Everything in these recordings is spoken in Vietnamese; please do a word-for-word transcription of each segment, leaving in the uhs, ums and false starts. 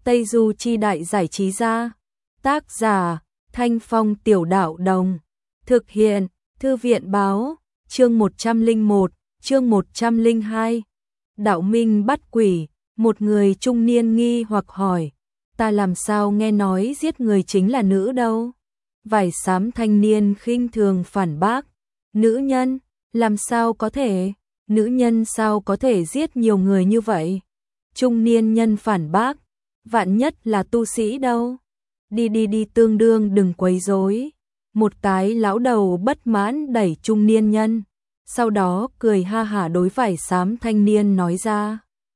Tây Du Chi Đại Giải Trí Gia. Tác giả Thanh Phong Tiểu Đạo Đồng. Thực hiện Thư viện Báo. Chương một trăm lẻ một, chương một trăm lẻ hai. Đạo Minh bắt quỷ. Một người trung niên nghi hoặc hỏi, ta làm sao nghe nói giết người chính là nữ đâu? Vải xám thanh niên khinh thường phản bác, nữ nhân, làm sao có thể, nữ nhân sao có thể giết nhiều người như vậy? Trung niên nhân phản bác, vạn nhất là tu sĩ đâu? Đi đi đi, tương đương đừng quấy rối. Một cái lão đầu bất mãn đẩy trung niên nhân, sau đó cười ha hả đối vải xám thanh niên nói ra.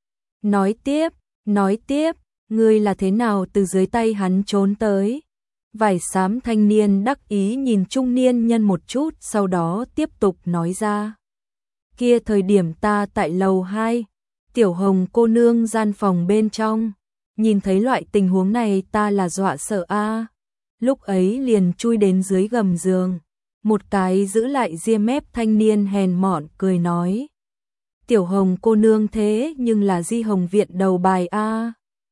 Nói tiếp, nói tiếp, ngươi là thế nào từ dưới tay hắn trốn tới? Vải xám thanh niên đắc ý nhìn trung niên nhân một chút, sau đó tiếp tục nói ra. Kia thời điểm ta tại lầu hai, Tiểu Hồng cô nương gian phòng bên trong, nhìn thấy loại tình huống này ta là dọa sợ a. Lúc ấy liền chui đến dưới gầm giường, một cái giữ lại ria mép thanh niên hèn mọn cười nói. Tiểu Hồng cô nương thế nhưng là Di Hồng viện đầu bài a.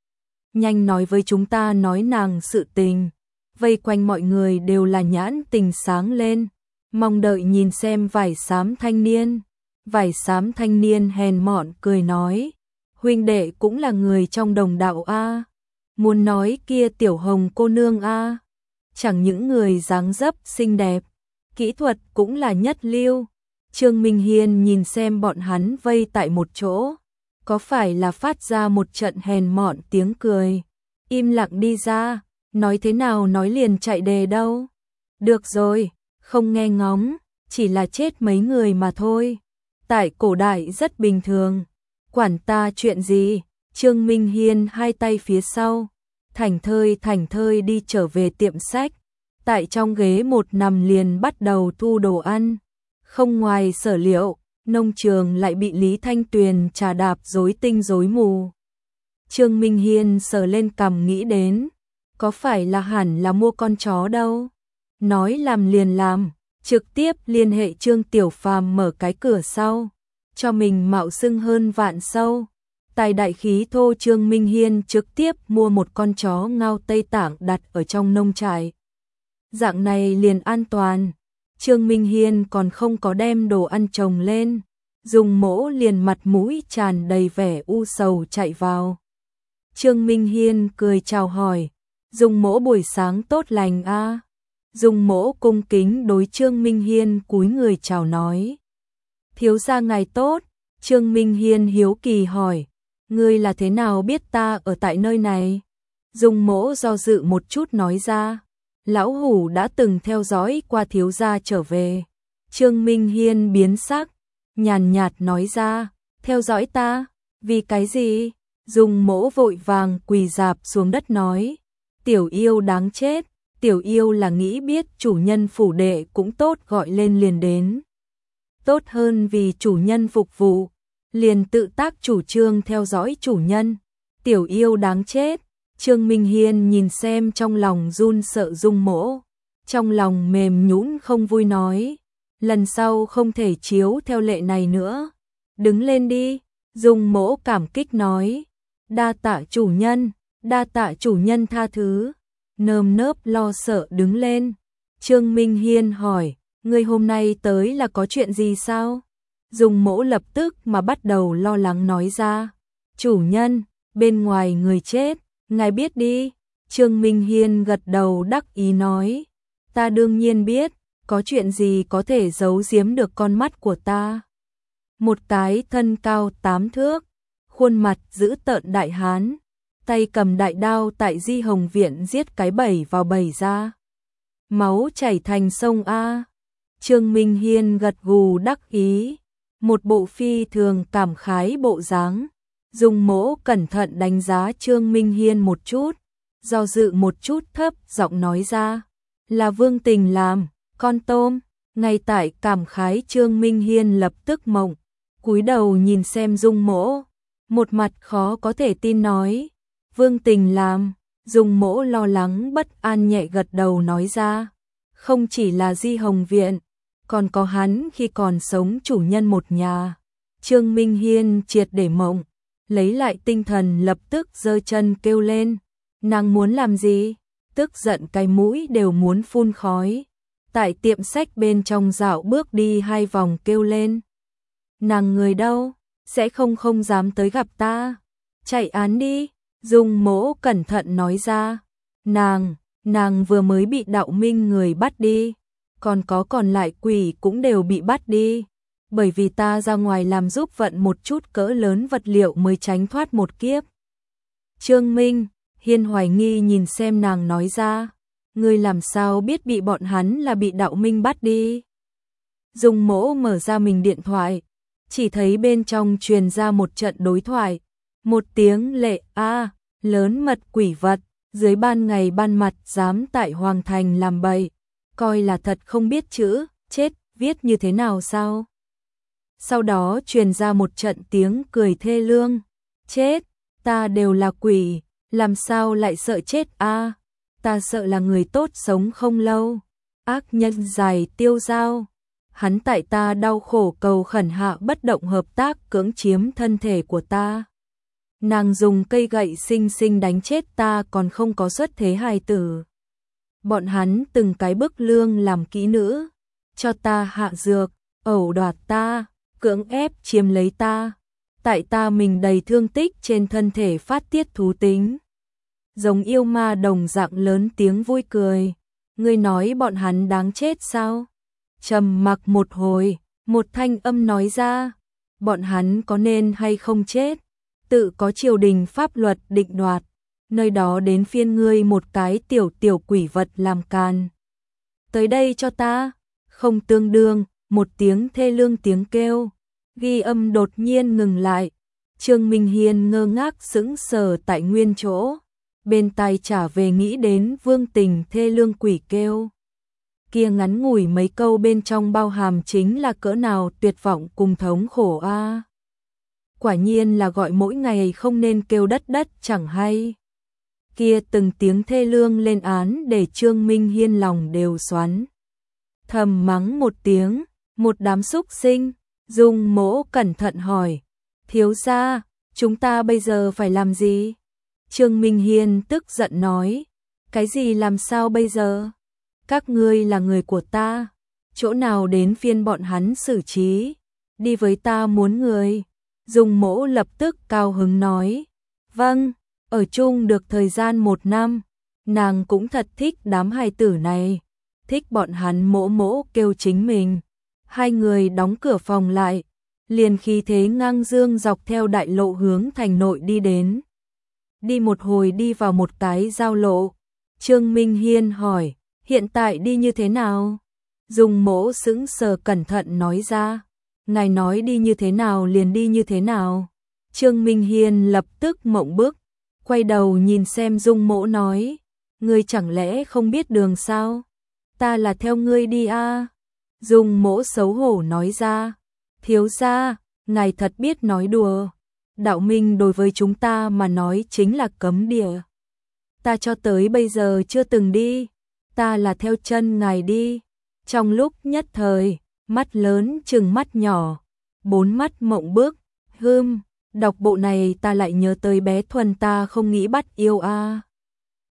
Nhanh nói với chúng ta nói nàng sự tình. Vây quanh mọi người đều là nhãn tình sáng lên, mong đợi nhìn xem vải xám thanh niên. Vải xám thanh niên hèn mọn cười nói, huynh đệ cũng là người trong đồng đạo a. Muốn nói kia Tiểu Hồng cô nương a, chẳng những người dáng dấp xinh đẹp, kỹ thuật cũng là nhất lưu. Trương Minh Hiên nhìn xem bọn hắn vây tại một chỗ, có phải là phát ra một trận hèn mọn tiếng cười, im lặng đi ra, nói thế nào nói liền chạy đề đâu. Được rồi, không nghe ngóng, chỉ là chết mấy người mà thôi. Tại cổ đại rất bình thường, quản ta chuyện gì. Trương Minh Hiên hai tay phía sau, thảnh thơi thảnh thơi đi trở về tiệm sách, tại trong ghế một nằm liền bắt đầu thu đồ ăn. Không ngoài sở liệu, nông trường lại bị Lý Thanh Tuyền trà đạp rối tinh rối mù. Trương Minh Hiên sờ lên cằm nghĩ đến, có phải là hẳn là mua con chó đâu. Nói làm liền làm, trực tiếp liên hệ Trương Tiểu Phàm mở cái cửa sau, cho mình mạo xưng hơn vạn sâu. Tài đại khí thô Trương Minh Hiên trực tiếp mua một con chó ngao Tây Tạng đặt ở trong nông trại. Dạng này liền an toàn. Trương Minh Hiên còn không có đem đồ ăn trồng lên, Dung Mỗ liền mặt mũi tràn đầy vẻ u sầu chạy vào. Trương Minh Hiên cười chào hỏi, Dung Mỗ buổi sáng tốt lành a. À. Dung Mỗ cung kính đối Trương Minh Hiên cúi người chào nói. Thiếu gia ngài tốt. Trương Minh Hiên hiếu kỳ hỏi, ngươi là thế nào biết ta ở tại nơi này? Dung Mỗ do dự một chút nói ra, lão hủ đã từng theo dõi qua thiếu gia trở về. Trương Minh Hiên biến sắc, nhàn nhạt nói ra, theo dõi ta, vì cái gì? Dung Mỗ vội vàng quỳ rạp xuống đất nói, tiểu yêu đáng chết, tiểu yêu là nghĩ biết chủ nhân phủ đệ cũng tốt gọi lên liền đến. Tốt hơn vì chủ nhân phục vụ, liền tự tác chủ trương theo dõi chủ nhân, tiểu yêu đáng chết. Trương Minh Hiên nhìn xem trong lòng run sợ Dung Mỗ, trong lòng mềm nhũn không vui nói, lần sau không thể chiếu theo lệ này nữa. Đứng lên đi. Dung Mỗ cảm kích nói, đa tạ chủ nhân, đa tạ chủ nhân tha thứ. Nơm nớp lo sợ đứng lên. Trương Minh Hiên hỏi, ngươi hôm nay tới là có chuyện gì sao? Dung Mỗ lập tức mà bắt đầu lo lắng nói ra, chủ nhân, bên ngoài người chết, ngài biết đi. Trương Minh Hiên gật đầu đắc ý nói, ta đương nhiên biết, có chuyện gì có thể giấu giếm được con mắt của ta. Một cái thân cao tám thước, khuôn mặt dữ tợn đại hán, tay cầm đại đao tại Di Hồng viện giết cái bầy vào bầy ra. Máu chảy thành sông a. Trương Minh Hiên gật gù đắc ý, một bộ phi thường cảm khái bộ dáng. Dung Mỗ cẩn thận đánh giá Trương Minh Hiên một chút, do dự một chút thấp giọng nói ra, là Vương Tình làm, con tôm. Ngay tại cảm khái Trương Minh Hiên lập tức mộng, cúi đầu nhìn xem Dung Mỗ, một mặt khó có thể tin nói, Vương Tình làm. Dung Mỗ lo lắng bất an nhẹ gật đầu nói ra, không chỉ là Di Hồng viện, còn có hắn khi còn sống chủ nhân một nhà. Trương Minh Hiên triệt để mộng, lấy lại tinh thần lập tức giơ chân kêu lên. Nàng muốn làm gì? Tức giận cái mũi đều muốn phun khói. Tại tiệm sách bên trong dạo bước đi hai vòng kêu lên. Nàng người đâu? Sẽ không không dám tới gặp ta. Chạy án đi. Dung Mỗ cẩn thận nói ra. Nàng, nàng vừa mới bị Đạo Minh người bắt đi. Còn có còn lại quỷ cũng đều bị bắt đi. Bởi vì ta ra ngoài làm giúp vận một chút cỡ lớn vật liệu mới tránh thoát một kiếp. Trương Minh, Hiên hoài nghi nhìn xem nàng nói ra. Ngươi làm sao biết bị bọn hắn là bị Đạo Minh bắt đi? Dung Mỗ mở ra mình điện thoại. Chỉ thấy bên trong truyền ra một trận đối thoại. Một tiếng lệ a lớn mật quỷ vật, dưới ban ngày ban mặt dám tại Hoàng Thành làm bậy. Coi là thật không biết chữ, chết, viết như thế nào sao? Sau đó truyền ra một trận tiếng cười thê lương. Chết, ta đều là quỷ, làm sao lại sợ chết a? Ta sợ là người tốt sống không lâu. Ác nhân dài tiêu dao. Hắn tại ta đau khổ cầu khẩn hạ bất động hợp tác cưỡng chiếm thân thể của ta. Nàng dùng cây gậy xinh xinh đánh chết ta còn không có xuất thế hài tử. Bọn hắn từng cái bức lương làm kỹ nữ, cho ta hạ dược, ẩu đoạt ta, cưỡng ép chiếm lấy ta. Tại ta mình đầy thương tích trên thân thể phát tiết thú tính. Giống yêu ma đồng dạng lớn tiếng vui cười. Ngươi nói bọn hắn đáng chết sao? Trầm mặc một hồi, một thanh âm nói ra. Bọn hắn có nên hay không chết? Tự có triều đình pháp luật định đoạt. Nơi đó đến phiên ngươi một cái tiểu tiểu quỷ vật làm càn. Tới đây cho ta. Không tương đương, một tiếng thê lương tiếng kêu. Ghi âm đột nhiên ngừng lại. Trương Minh Hiên ngơ ngác sững sờ tại nguyên chỗ. Bên tai trả về nghĩ đến Vương Tình thê lương quỷ kêu. Kia ngắn ngủi mấy câu bên trong bao hàm chính là cỡ nào tuyệt vọng cùng thống khổ a. À. Quả nhiên là gọi mỗi ngày không nên kêu đất đất chẳng hay. Kia từng tiếng thê lương lên án để Trương Minh Hiên lòng đều xoắn. Thầm mắng một tiếng, một đám súc sinh. Dung Mỗ cẩn thận hỏi. Thiếu gia, chúng ta bây giờ phải làm gì? Trương Minh Hiên tức giận nói. Cái gì làm sao bây giờ? Các ngươi là người của ta. Chỗ nào đến phiên bọn hắn xử trí? Đi với ta muốn người. Dung Mỗ lập tức cao hứng nói. Vâng, ở chung được thời gian một năm. Nàng cũng thật thích đám hài tử này. Thích bọn hắn mỗ mỗ kêu chính mình. Hai người đóng cửa phòng lại. Liền khí thế ngang dương dọc theo đại lộ hướng thành nội đi đến. Đi một hồi đi vào một cái giao lộ. Trương Minh Hiên hỏi. Hiện tại đi như thế nào? Dung Mỗ sững sờ cẩn thận nói ra. Ngài nói đi như thế nào liền đi như thế nào. Trương Minh Hiên lập tức mộng bức. Quay đầu nhìn xem Dung Mỗ nói. Ngươi chẳng lẽ không biết đường sao? Ta là theo ngươi đi a. À? Dung Mỗ xấu hổ nói ra. Thiếu gia, ngài thật biết nói đùa. Đạo Minh đối với chúng ta mà nói chính là cấm địa. Ta cho tới bây giờ chưa từng đi. Ta là theo chân ngài đi. Trong lúc nhất thời, mắt lớn chừng mắt nhỏ, bốn mắt mộng bước, hưm, đọc bộ này ta lại nhớ tới bé Thuần ta không nghĩ bắt yêu a. À.